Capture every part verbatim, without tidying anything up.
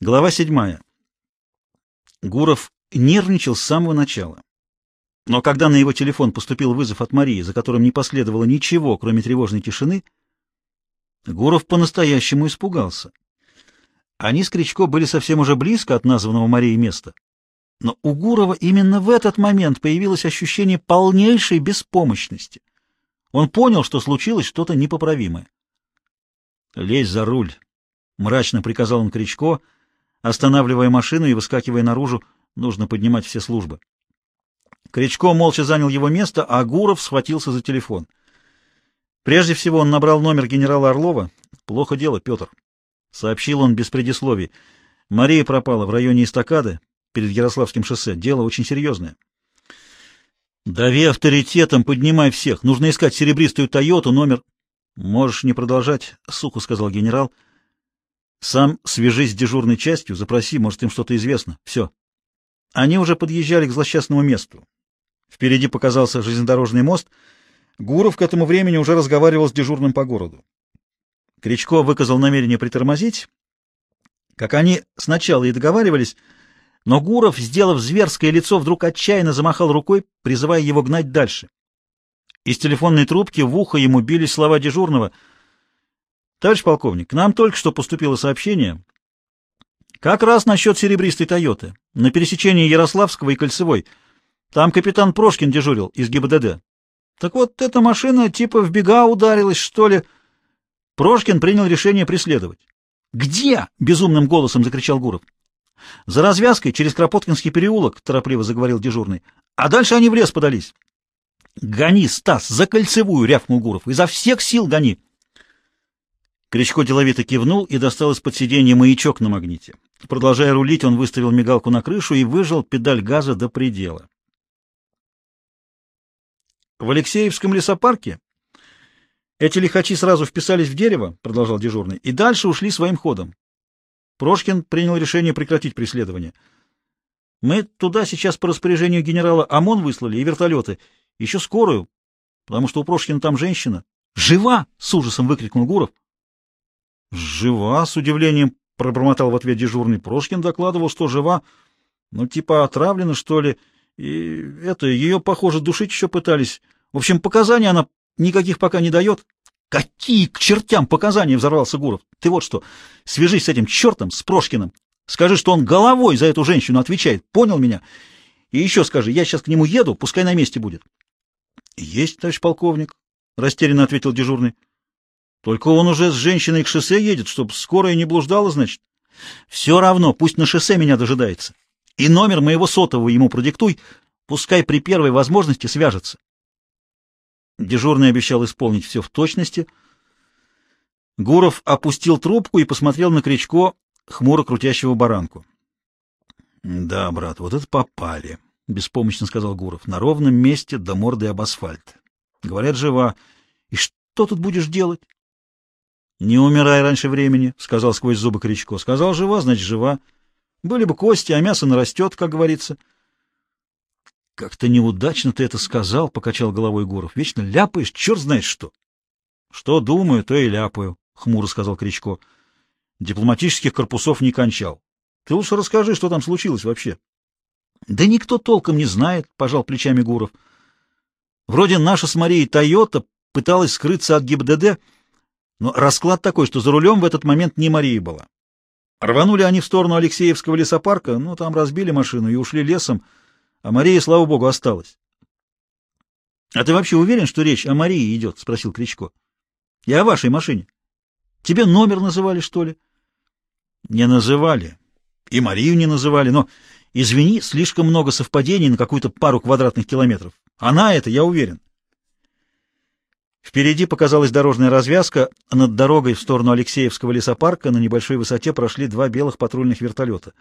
Глава седьмая. Гуров нервничал с самого начала. Но когда на его телефон поступил вызов от Марии, за которым не последовало ничего, кроме тревожной тишины, Гуров по-настоящему испугался. Они с Кричко были совсем уже близко от названного Марией места. Но у Гурова именно в этот момент появилось ощущение полнейшей беспомощности. Он понял, что случилось что-то непоправимое. «Лезь за руль», — мрачно приказал он Кричко, останавливая машину и выскакивая наружу. Нужно поднимать все службы. Кричко молча занял его место, а Гуров схватился за телефон. Прежде всего он набрал номер генерала Орлова. «Плохо дело, Петр», — сообщил он без предисловий. «Мария пропала в районе эстакады перед Ярославским шоссе. Дело очень серьезное». «Дави авторитетом, поднимай всех. Нужно искать серебристую Тойоту, номер...» «Можешь не продолжать», — сухо сказал генерал. «Сам свяжись с дежурной частью, запроси, может, им что-то известно. Все». Они уже подъезжали к злосчастному месту. Впереди показался железнодорожный мост. Гуров к этому времени уже разговаривал с дежурным по городу. Кричко выказал намерение притормозить, как они сначала и договаривались, но Гуров, сделав зверское лицо, вдруг отчаянно замахал рукой, призывая его гнать дальше. Из телефонной трубки в ухо ему бились слова дежурного. «Товарищ полковник, к нам только что поступило сообщение. Как раз насчет серебристой Тойоты, на пересечении Ярославского и Кольцевой. Там капитан Прошкин дежурил из ГИБДД. Так вот, эта машина типа в бега ударилась, что ли. Прошкин принял решение преследовать». «Где?» — безумным голосом закричал Гуров. «За развязкой через Кропоткинский переулок», — торопливо заговорил дежурный. «А дальше они в лес подались». «Гони, Стас, за Кольцевую!» — рявкнул Гуров. «Изо всех сил гони!» Кричко деловито кивнул и достал из-под сиденья маячок на магните. Продолжая рулить, он выставил мигалку на крышу и выжал педаль газа до предела. «В Алексеевском лесопарке эти лихачи сразу вписались в дерево», — продолжал дежурный, — «и дальше ушли своим ходом. Прошкин принял решение прекратить преследование. Мы туда сейчас по распоряжению генерала ОМОН выслали и вертолеты, еще скорую, потому что у Прошкина там женщина». «Жива!» — с ужасом выкрикнул Гуров. «Жива!» — с удивлением пробормотал в ответ дежурный. «Прошкин докладывал, что жива, ну типа отравлена, что ли, и это, ее, похоже, душить еще пытались. В общем, показаний она никаких пока не дает». «Какие к чертям показания?» — взорвался Гуров. «Ты вот что, свяжись с этим чертом, с Прошкиным, скажи, что он головой за эту женщину отвечает, понял меня? И еще скажи, я сейчас к нему еду, пускай на месте будет». «Есть, товарищ полковник», — растерянно ответил дежурный. «Только он уже с женщиной к шоссе едет, чтобы скорая не блуждала, значит». «Все равно, пусть на шоссе меня дожидается. И номер моего сотового ему продиктуй, пускай при первой возможности свяжется». Дежурный обещал исполнить все в точности. Гуров опустил трубку и посмотрел на Кричко, хмуро крутящего баранку. «Да, брат, вот это попали», — беспомощно сказал Гуров. «На ровном месте до морды об асфальт. Говорят, жива. И что тут будешь делать?» «Не умирай раньше времени», — сказал сквозь зубы Кричко. «Сказал, жива, значит, жива. Были бы кости, а мясо нарастет, как говорится». «Как-то неудачно ты это сказал», — покачал головой Гуров. «Вечно ляпаешь, черт знает что». «Что думаю, то и ляпаю», — хмуро сказал Кричко. «Дипломатических корпусов не кончал. Ты лучше расскажи, что там случилось вообще». «Да никто толком не знает», — пожал плечами Гуров. «Вроде наша с Марией Тойота пыталась скрыться от ГИБДД, но расклад такой, что за рулем в этот момент не Мария была. Рванули они в сторону Алексеевского лесопарка, ну, там разбили машину и ушли лесом, а Мария, слава богу, осталась». «А ты вообще уверен, что речь о Марии идет?» — спросил Кричко. «И о вашей машине. Тебе номер называли, что ли?» «Не называли. И Марию не называли, но, извини, слишком много совпадений на какую-то пару квадратных километров. Она это, я уверен». Впереди показалась дорожная развязка. Над дорогой в сторону Алексеевского лесопарка на небольшой высоте прошли два белых патрульных вертолета.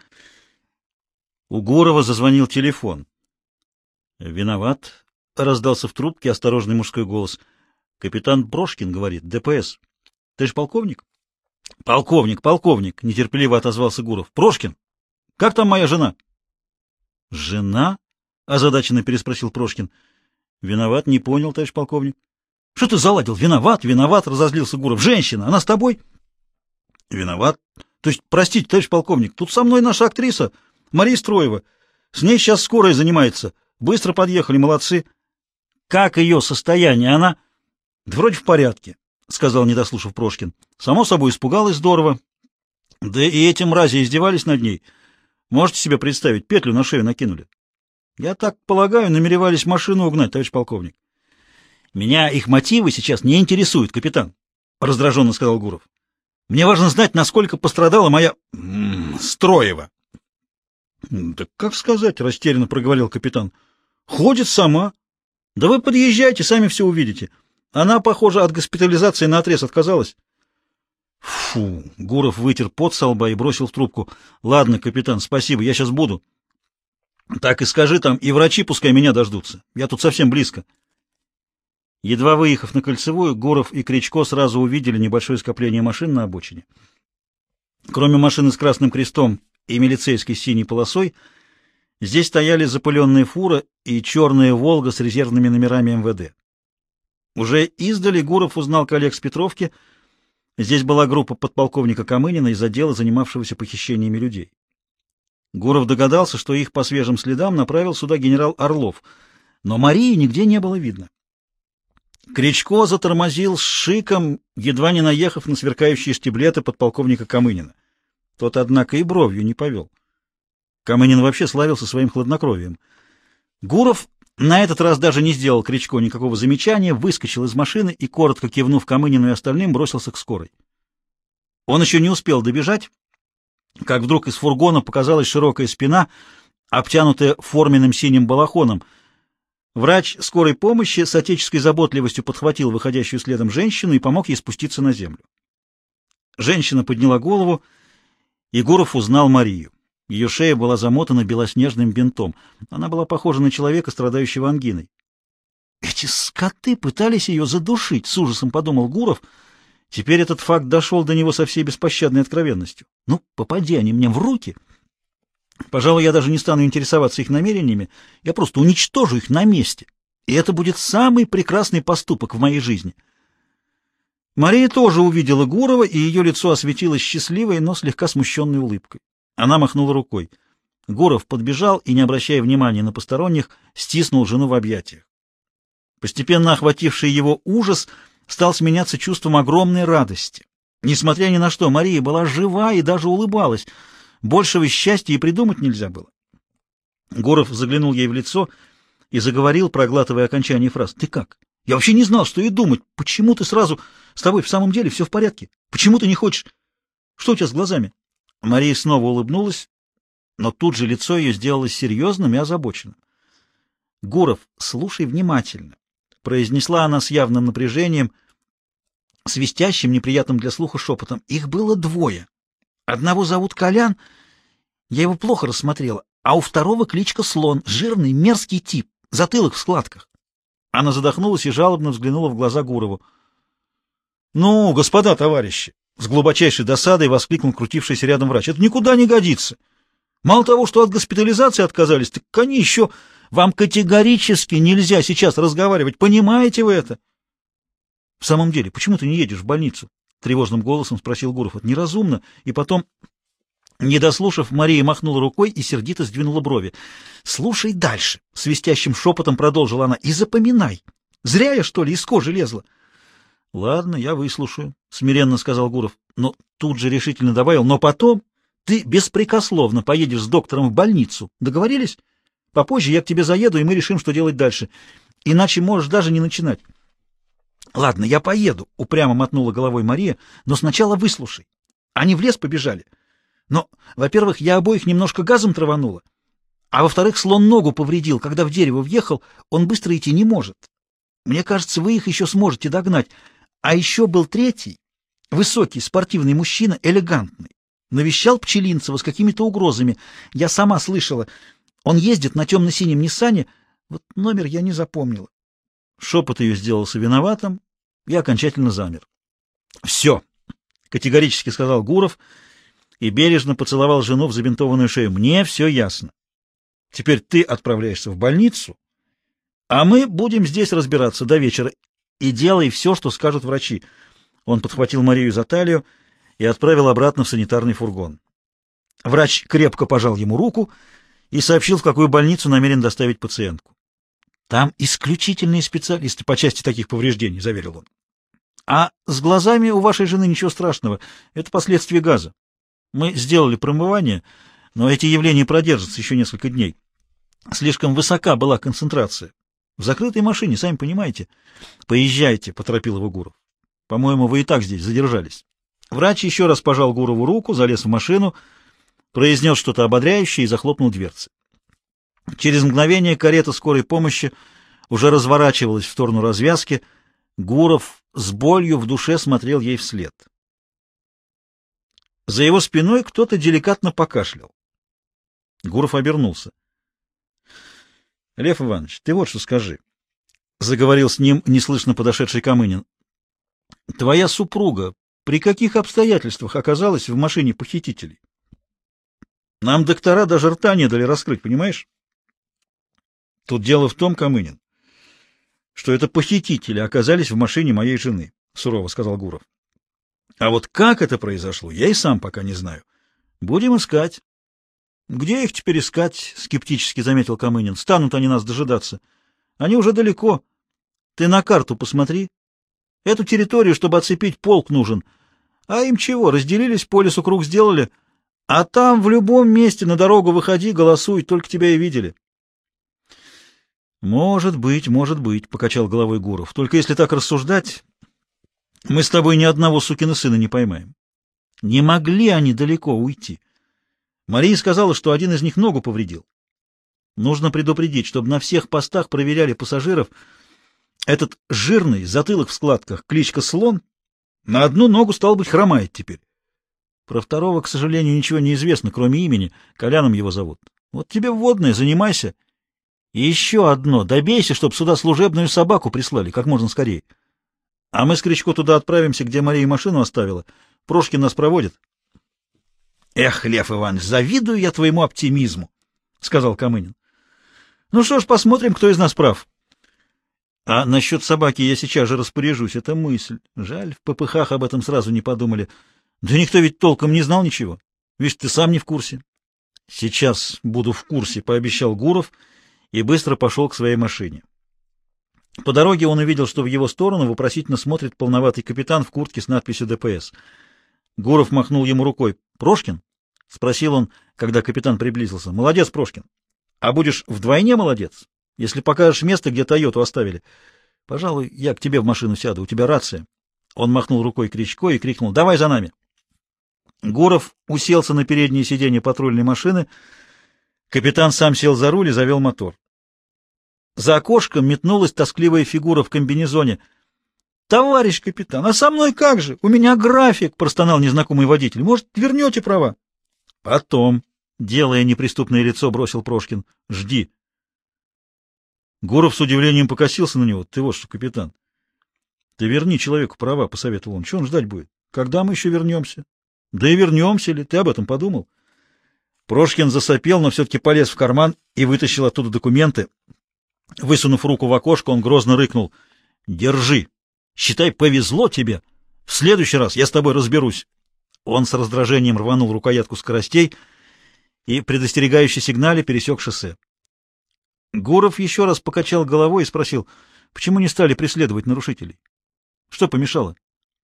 У Гурова зазвонил телефон. «Виноват», — раздался в трубке осторожный мужской голос. «Капитан Прошкин говорит, ДПС. Ты же полковник?» «Полковник, полковник», — нетерпеливо отозвался Гуров. «Прошкин, как там моя жена?» «Жена?» — озадаченно переспросил Прошкин. «Виноват, не понял, товарищ полковник». «Что ты заладил? Виноват, виноват», — разозлился Гуров. «Женщина, она с тобой?» «Виноват, То есть, простите, товарищ полковник, тут со мной наша актриса Мария Строева. С ней сейчас скорая занимается. Быстро подъехали, молодцы. Как ее состояние? Она... Да вроде в порядке, сказал, не дослушав Прошкин. Само собой, испугалась здорово. Да и эти мрази издевались над ней. Можете себе представить, петлю на шею накинули. Я так полагаю, намеревались машину угнать, товарищ полковник. Меня их мотивы сейчас не интересуют, капитан, раздраженно сказал Гуров. Мне важно знать, насколько пострадала моя... М -м, Строева. Да как сказать, растерянно проговорил капитан. Ходит сама. Да вы подъезжайте, сами все увидите. Она, похоже, от госпитализации наотрез отказалась. Фу, Гуров вытер пот со лба и бросил в трубку. Ладно, капитан, спасибо, я сейчас буду. Так и скажи там, и врачи пускай меня дождутся. Я тут совсем близко. Едва выехав на Кольцевую, Гуров и Кричко сразу увидели небольшое скопление машин на обочине. Кроме машины с красным крестом и милицейской с синей полосой, здесь стояли запыленная фура и черная «Волга» с резервными номерами эм вэ дэ. Уже издали Гуров узнал коллег с Петровки. Здесь была группа подполковника Камынина из отдела, занимавшегося похищениями людей. Гуров догадался, что их по свежим следам направил сюда генерал Орлов, но Марии нигде не было видно. Кричко затормозил с шиком, едва не наехав на сверкающие штиблеты подполковника Камынина. Тот, однако, и бровью не повел. Камынин вообще славился своим хладнокровием. Гуров на этот раз даже не сделал Кричко никакого замечания, выскочил из машины и, коротко кивнув Камынину и остальным, бросился к скорой. Он еще не успел добежать, как вдруг из фургона показалась широкая спина, обтянутая форменным синим балахоном. Врач скорой помощи с отеческой заботливостью подхватил выходящую следом женщину и помог ей спуститься на землю. Женщина подняла голову, и Гуров узнал Марию. Ее шея была замотана белоснежным бинтом. Она была похожа на человека, страдающего ангиной. «Эти скоты пытались ее задушить», — с ужасом подумал Гуров. Теперь этот факт дошел до него со всей беспощадной откровенностью. «Ну, попади они мне в руки. Пожалуй, я даже не стану интересоваться их намерениями. Я просто уничтожу их на месте. И это будет самый прекрасный поступок в моей жизни». Мария тоже увидела Гурова, и ее лицо осветилось счастливой, но слегка смущенной улыбкой. Она махнула рукой. Гуров подбежал и, не обращая внимания на посторонних, стиснул жену в объятиях. Постепенно охвативший его ужас стал сменяться чувством огромной радости. Несмотря ни на что, Мария была жива и даже улыбалась. Большего счастья и придумать нельзя было. Гуров заглянул ей в лицо и заговорил, проглатывая окончание фраз. «Ты как? Я вообще не знал, что и думать. Почему ты сразу... С тобой в самом деле все в порядке? Почему ты не хочешь... Что у тебя с глазами?» Мария снова улыбнулась, но тут же лицо ее сделалось серьезным и озабоченным. «Гуров, слушай внимательно», — произнесла она с явным напряжением, свистящим, неприятным для слуха шепотом. «Их было двое. Одного зовут Колян, я его плохо рассмотрела, а у второго кличка Слон, жирный, мерзкий тип, затылок в складках». Она задохнулась и жалобно взглянула в глаза Гурову. «Ну, господа товарищи!» — с глубочайшей досадой воскликнул крутившийся рядом врач. «Это никуда не годится. Мало того, что от госпитализации отказались, так они еще... Вам категорически нельзя сейчас разговаривать. Понимаете вы это?» «В самом деле, почему ты не едешь в больницу?» — тревожным голосом спросил Гуров. «Это неразумно». И потом, не дослушав, Мария махнула рукой и сердито сдвинула брови. «Слушай дальше», — свистящим шепотом продолжила она, — «и запоминай. Зря я, что ли, из кожи лезла?» «Ладно, я выслушаю», — смиренно сказал Гуров, но тут же решительно добавил: «но потом ты беспрекословно поедешь с доктором в больницу. Договорились? Попозже я к тебе заеду, и мы решим, что делать дальше. Иначе можешь даже не начинать». «Ладно, я поеду», — упрямо мотнула головой Мария, — «но сначала выслушай. Они в лес побежали. Но, во-первых, я обоих немножко газом траванула, а во-вторых, Слон ногу повредил, когда в дерево въехал, он быстро идти не может. Мне кажется, вы их еще сможете догнать. А еще был третий, высокий, спортивный мужчина, элегантный. Навещал Пчелинцева с какими-то угрозами. Я сама слышала. Он ездит на темно-синем Ниссане. Вот номер я не запомнила». Шепот ее сделался виноватым и окончательно замер. «Все», — категорически сказал Гуров и бережно поцеловал жену в забинтованную шею. «Мне все ясно. Теперь ты отправляешься в больницу, а мы будем здесь разбираться до вечера. И делай все, что скажут врачи». Он подхватил Марию за талию и отправил обратно в санитарный фургон. Врач крепко пожал ему руку и сообщил, в какую больницу намерен доставить пациентку. «Там исключительные специалисты по части таких повреждений», — заверил он. «А с глазами у вашей жены ничего страшного. Это последствия газа. Мы сделали промывание, но эти явления продержатся еще несколько дней. Слишком высока была концентрация. В закрытой машине, сами понимаете. Поезжайте», — поторопил его Гуров. «По-моему, вы и так здесь задержались». Врач еще раз пожал Гурову руку, залез в машину, произнес что-то ободряющее и захлопнул дверцы. Через мгновение карета скорой помощи уже разворачивалась в сторону развязки. Гуров с болью в душе смотрел ей вслед. За его спиной кто-то деликатно покашлял. Гуров обернулся. — Лев Иванович, ты вот что скажи, — заговорил с ним неслышно подошедший Камынин. — Твоя супруга при каких обстоятельствах оказалась в машине похитителей? Нам доктора даже рта не дали раскрыть, понимаешь? Тут дело в том, Камынин, что это похитители оказались в машине моей жены, — сурово сказал Гуров. А вот как это произошло, я и сам пока не знаю. Будем искать. — Где их теперь искать? — скептически заметил Камынин. — Станут они нас дожидаться. Они уже далеко. Ты на карту посмотри. Эту территорию, чтобы оцепить, полк нужен. А им чего, разделились, по лесу круг сделали. А там в любом месте на дорогу выходи, голосуй, только тебя и видели. — Может быть, может быть, — покачал головой Гуров. — Только если так рассуждать, мы с тобой ни одного сукина сына не поймаем. Не могли они далеко уйти. Мария сказала, что один из них ногу повредил. Нужно предупредить, чтобы на всех постах проверяли пассажиров. Этот жирный, затылок в складках, кличка Слон, на одну ногу, стал быть, хромает теперь. Про второго, к сожалению, ничего не известно, кроме имени. Коляном его зовут. Вот тебе вводное, занимайся. И еще одно. Добейся, чтобы сюда служебную собаку прислали, как можно скорее. А мы с Кричко туда отправимся, где Мария машину оставила. Прошкин нас проводит. — Эх, Лев Иванович, завидую я твоему оптимизму, — сказал Камынин. — Ну что ж, посмотрим, кто из нас прав. А насчет собаки я сейчас же распоряжусь. Это мысль. Жаль, в попыхах об этом сразу не подумали. Да никто ведь толком не знал ничего. Видишь, ты сам не в курсе. — Сейчас буду в курсе, — пообещал Гуров и быстро пошел к своей машине. По дороге он увидел, что в его сторону вопросительно смотрит полноватый капитан в куртке с надписью «ДПС». Гуров махнул ему рукой. — Прошкин? — спросил он, когда капитан приблизился. — Молодец, Прошкин. А будешь вдвойне молодец, если покажешь место, где Тойоту оставили. Пожалуй, я к тебе в машину сяду, у тебя рация. Он махнул рукой Кричко и крикнул: — Давай за нами. Гуров уселся на переднее сиденье патрульной машины. Капитан сам сел за руль и завел мотор. За окошком метнулась тоскливая фигура в комбинезоне. — Товарищ капитан, а со мной как же? У меня график, — простонал незнакомый водитель. — Может, вернете права? — Потом, — делая неприступное лицо, бросил Прошкин. — Жди. Гуров с удивлением покосился на него. — Ты вот что, капитан, ты верни человеку права, — посоветовал он. — Чего он ждать будет? Когда мы еще вернемся? — Да и вернемся ли? Ты об этом подумал? Прошкин засопел, но все-таки полез в карман и вытащил оттуда документы. Высунув руку в окошко, он грозно рыкнул: — Держи! Считай, повезло тебе! В следующий раз я с тобой разберусь! Он с раздражением рванул рукоятку скоростей и, предостерегающе сигнале, пересек шоссе. Гуров еще раз покачал головой и спросил: — Почему не стали преследовать нарушителей? Что помешало?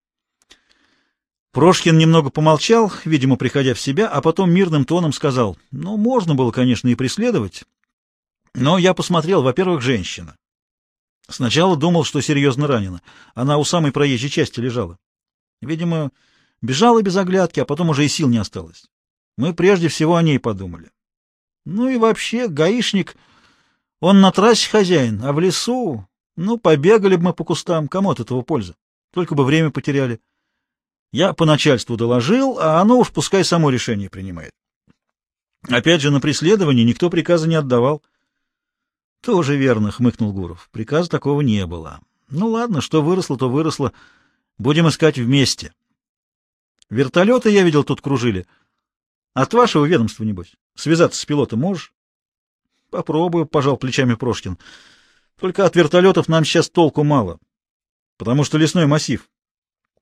Прошкин немного помолчал, видимо, приходя в себя, а потом мирным тоном сказал: — Ну, можно было, конечно, и преследовать. Но я посмотрел, во-первых, женщина. Сначала думал, что серьезно ранена. Она у самой проезжей части лежала. Видимо, бежала без оглядки, а потом уже и сил не осталось. Мы прежде всего о ней подумали. Ну и вообще, гаишник, он на трассе хозяин, а в лесу, ну, побегали бы мы по кустам, кому от этого польза? Только бы время потеряли. Я по начальству доложил, а оно уж пускай само решение принимает. Опять же, на преследование никто приказа не отдавал. — Тоже верно, — хмыкнул Гуров. — Приказа такого не было. Ну ладно, что выросло, то выросло. Будем искать вместе. Вертолеты, я видел, тут кружили. От вашего ведомства, небось. Связаться с пилотом можешь? — Попробую, — пожал плечами Прошкин. — Только от вертолетов нам сейчас толку мало, потому что лесной массив.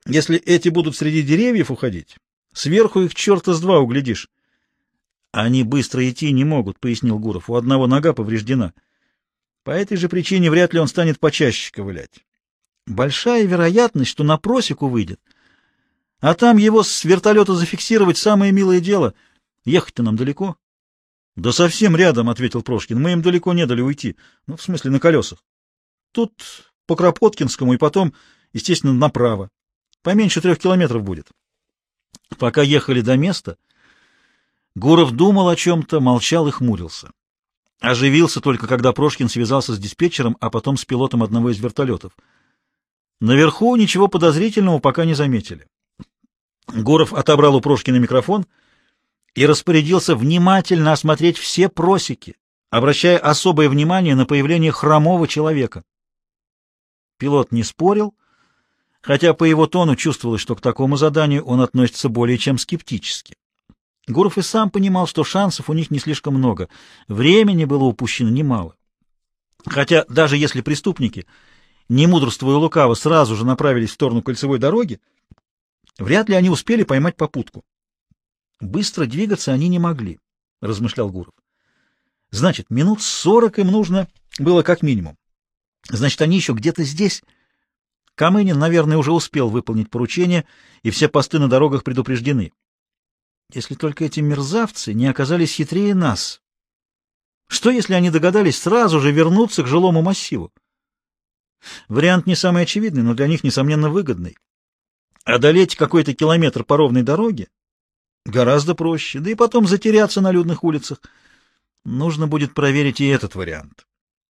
Если эти будут среди деревьев уходить, сверху их черта с два углядишь. Они быстро идти не могут, — пояснил Гуров. У одного нога повреждена. По этой же причине вряд ли он станет почаще ковылять. Большая вероятность, что на просеку выйдет. А там его с вертолета зафиксировать — самое милое дело. Ехать-то нам далеко. — Да совсем рядом, — ответил Прошкин. — Мы им далеко не дали уйти. Ну, в смысле, на колесах. Тут по Кропоткинскому и потом, естественно, направо. Поменьше трех километров будет. Пока ехали до места, Гуров думал о чем-то, молчал и хмурился. Оживился только, когда Прошкин связался с диспетчером, а потом с пилотом одного из вертолетов. Наверху ничего подозрительного пока не заметили. Гуров отобрал у Прошкина микрофон и распорядился внимательно осмотреть все просеки, обращая особое внимание на появление хромого человека. Пилот не спорил, хотя по его тону чувствовалось, что к такому заданию он относится более чем скептически. Гуров и сам понимал, что шансов у них не слишком много, времени было упущено немало. Хотя даже если преступники, не мудрствуя лукаво, сразу же направились в сторону кольцевой дороги, вряд ли они успели поймать попутку. Быстро двигаться они не могли, — размышлял Гуров. Значит, минут сорок им нужно было как минимум. Значит, они еще где-то здесь. Камынин, наверное, уже успел выполнить поручение, и все посты на дорогах предупреждены. Если только эти мерзавцы не оказались хитрее нас. Что, если они догадались сразу же вернуться к жилому массиву? Вариант не самый очевидный, но для них, несомненно, выгодный. Одолеть какой-то километр по ровной дороге гораздо проще, да и потом затеряться на людных улицах. Нужно будет проверить и этот вариант.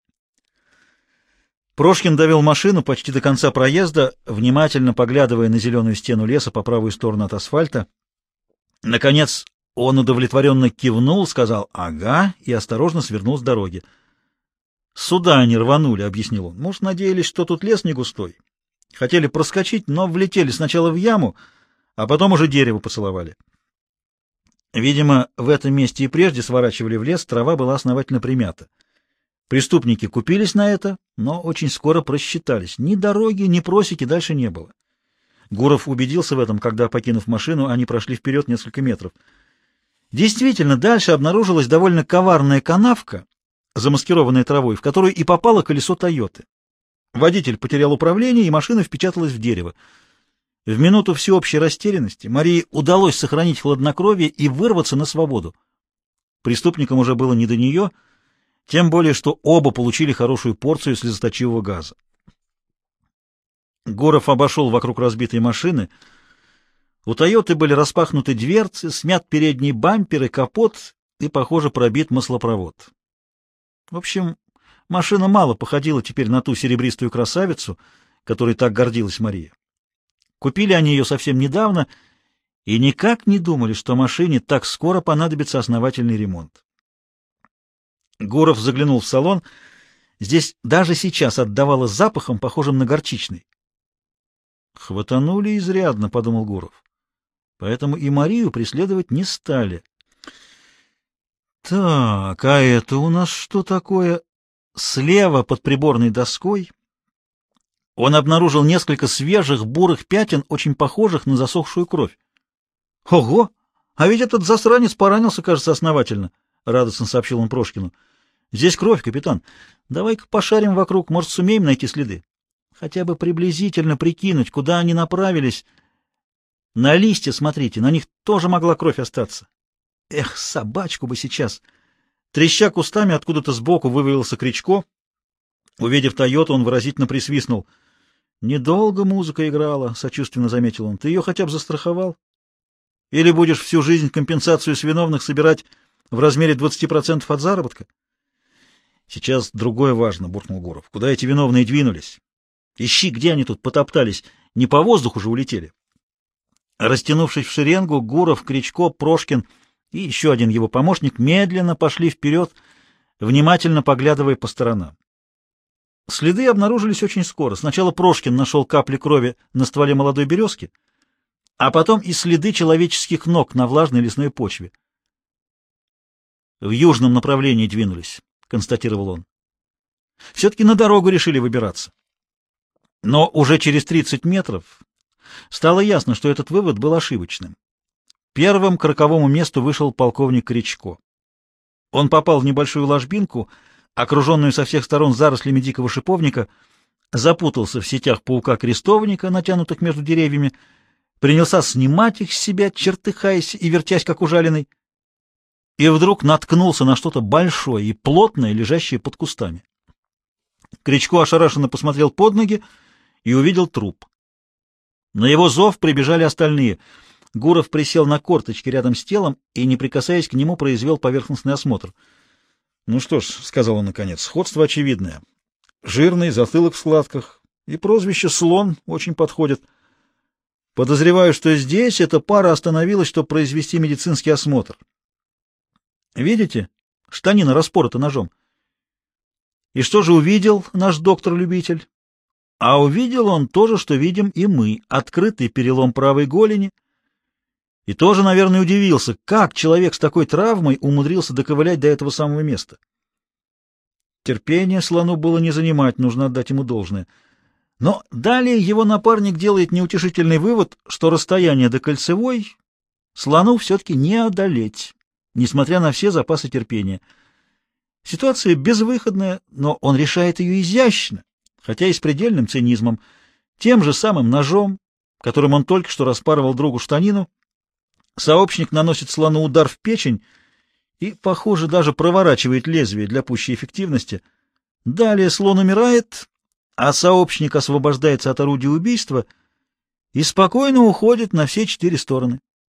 Прошкин довел машину почти до конца проезда, внимательно поглядывая на зеленую стену леса по правую сторону от асфальта. Наконец он удовлетворенно кивнул, сказал «ага» и осторожно свернул с дороги. «Сюда они рванули», — объяснил он. «Может, надеялись, что тут лес не густой. Хотели проскочить, но влетели сначала в яму, а потом уже дерево поцеловали». Видимо, в этом месте и прежде сворачивали в лес, трава была основательно примята. Преступники купились на это, но очень скоро просчитались. Ни дороги, ни просеки дальше не было. Гуров убедился в этом, когда, покинув машину, они прошли вперед несколько метров. Действительно, дальше обнаружилась довольно коварная канавка, замаскированная травой, в которую и попало колесо «Тойоты». Водитель потерял управление, и машина впечаталась в дерево. В минуту всеобщей растерянности Марии удалось сохранить хладнокровие и вырваться на свободу. Преступникам уже было не до нее, тем более, что оба получили хорошую порцию слезоточивого газа. Гуров обошел вокруг разбитой машины. У «Тойоты» были распахнуты дверцы, смят передний бампер и капот, и, похоже, пробит маслопровод. В общем, машина мало походила теперь на ту серебристую красавицу, которой так гордилась Мария. Купили они ее совсем недавно и никак не думали, что машине так скоро понадобится основательный ремонт. Гуров заглянул в салон. Здесь даже сейчас отдавало запахом, похожим на горчичный. «Хватанули изрядно», — подумал Гуров. «Поэтому и Марию преследовать не стали». «Так, а это у нас что такое?» Слева под приборной доской он обнаружил несколько свежих бурых пятен, очень похожих на засохшую кровь. «Ого! А ведь этот засранец поранился, кажется, основательно», — радостно сообщил он Прошкину. «Здесь кровь, капитан. Давай-ка пошарим вокруг, может, сумеем найти следы. Хотя бы приблизительно прикинуть, куда они направились. На листья смотрите, на них тоже могла кровь остаться. Эх, собачку бы сейчас!» Треща кустами, откуда-то сбоку вывалился Кричко. Увидев «Тойоту», он выразительно присвистнул. «Недолго музыка играла», — сочувственно заметил он. «Ты ее хотя бы застраховал? Или будешь всю жизнь компенсацию с виновных собирать в размере двадцати процентов от заработка?» «Сейчас другое важно», — буркнул Гуров. «Куда эти виновные двинулись? Ищи, где они тут потоптались. Не по воздуху же улетели». Растянувшись в шеренгу, Гуров, Кричко, Прошкин и еще один его помощник медленно пошли вперед, внимательно поглядывая по сторонам. Следы обнаружились очень скоро. Сначала Прошкин нашел капли крови на стволе молодой березки, а потом и следы человеческих ног на влажной лесной почве. «В южном направлении двинулись», — констатировал он. «Все-таки на дорогу решили выбираться». Но уже через тридцать метров Стало ясно, что этот вывод был ошибочным. Первым к роковому месту вышел полковник Кричко. Он попал в небольшую ложбинку, окруженную со всех сторон зарослями дикого шиповника, запутался в сетях паука-крестовника, натянутых между деревьями, принялся снимать их с себя, чертыхаясь и вертясь, как ужаленный, и вдруг наткнулся на что-то большое и плотное, лежащее под кустами. Кричко ошарашенно посмотрел под ноги и увидел труп. На его зов прибежали остальные. Гуров присел на корточки рядом с телом и, не прикасаясь к нему, произвел поверхностный осмотр. — Ну что ж, — сказал он наконец, — сходство очевидное. Жирный, затылок в складках, и прозвище «Слон» очень подходит. Подозреваю, что здесь эта пара остановилась, чтобы произвести медицинский осмотр. Видите? Штанина распорота ножом. И что же увидел наш доктор-любитель? А увидел он то же, что видим и мы. Открытый перелом правой голени. И тоже, наверное, удивился, как человек с такой травмой умудрился доковылять до этого самого места. Терпение слону было не занимать, нужно отдать ему должное. Но далее его напарник делает неутешительный вывод, что расстояние до Кольцевой слону все-таки не одолеть, несмотря на все запасы терпения. Ситуация безвыходная, но он решает ее изящно, хотя и с предельным цинизмом, тем же самым ножом, которым он только что распарывал другу штанину. Сообщник наносит слону удар в печень и, похоже, даже проворачивает лезвие для пущей эффективности. Далее слон умирает, а сообщник освобождается от орудия убийства и спокойно уходит на все четыре стороны.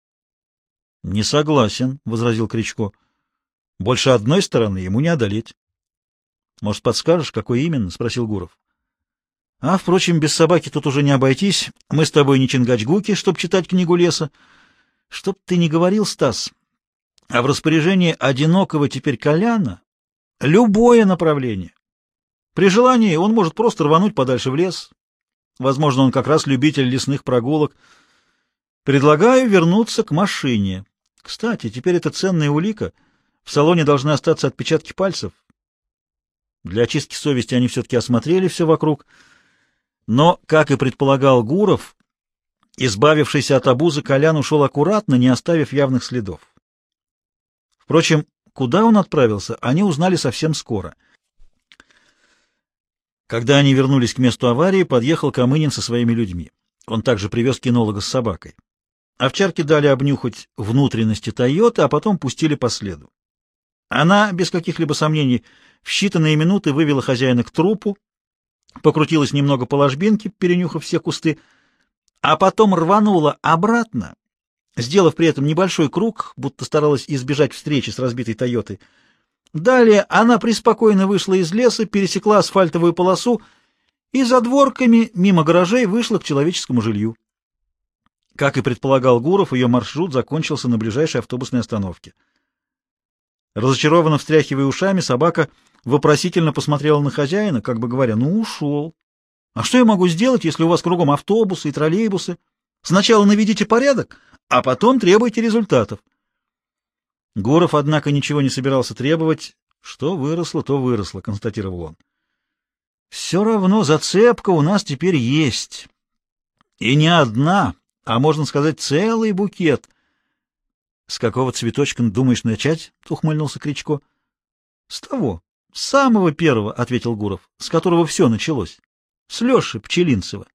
— Не согласен, — возразил Кричко. — Больше одной стороны ему не одолеть. — Может, подскажешь, какой именно? — спросил Гуров. — А, впрочем, без собаки тут уже не обойтись. Мы с тобой не Чингачгуки, чтоб читать книгу леса. Чтоб ты не говорил, Стас, а в распоряжении одинокого теперь Коляна любое направление. При желании он может просто рвануть подальше в лес. Возможно, он как раз любитель лесных прогулок. Предлагаю вернуться к машине. Кстати, теперь это ценная улика. В салоне должны остаться отпечатки пальцев. Для очистки совести они все-таки осмотрели все вокруг. Но, как и предполагал Гуров, избавившийся от обузы, Колян ушел аккуратно, не оставив явных следов. Впрочем, куда он отправился, они узнали совсем скоро. Когда они вернулись к месту аварии, подъехал Камынин со своими людьми. Он также привез кинолога с собакой. Овчарке дали обнюхать внутренности «Тойоты», а потом пустили по следу. Она, без каких-либо сомнений, в считанные минуты вывела хозяина к трупу, покрутилась немного по ложбинке, перенюхав все кусты, а потом рванула обратно, сделав при этом небольшой круг, будто старалась избежать встречи с разбитой «Тойотой». Далее она преспокойно вышла из леса, пересекла асфальтовую полосу и за дворками мимо гаражей вышла к человеческому жилью. Как и предполагал Гуров, ее маршрут закончился на ближайшей автобусной остановке. Разочарованно встряхивая ушами, собака вопросительно посмотрела на хозяина, как бы говоря: «Ну, ушел. А что я могу сделать, если у вас кругом автобусы и троллейбусы? Сначала наведите порядок, а потом требуйте результатов». Гуров, однако, ничего не собирался требовать. Что выросло, то выросло, констатировал он. Все равно зацепка у нас теперь есть. И не одна, а, можно сказать, целый букет. — С какого цветочка думаешь начать? — ухмыльнулся Кричко. — С того, с самого первого, — ответил Гуров, — с которого все началось. С Леши Пчелинцева.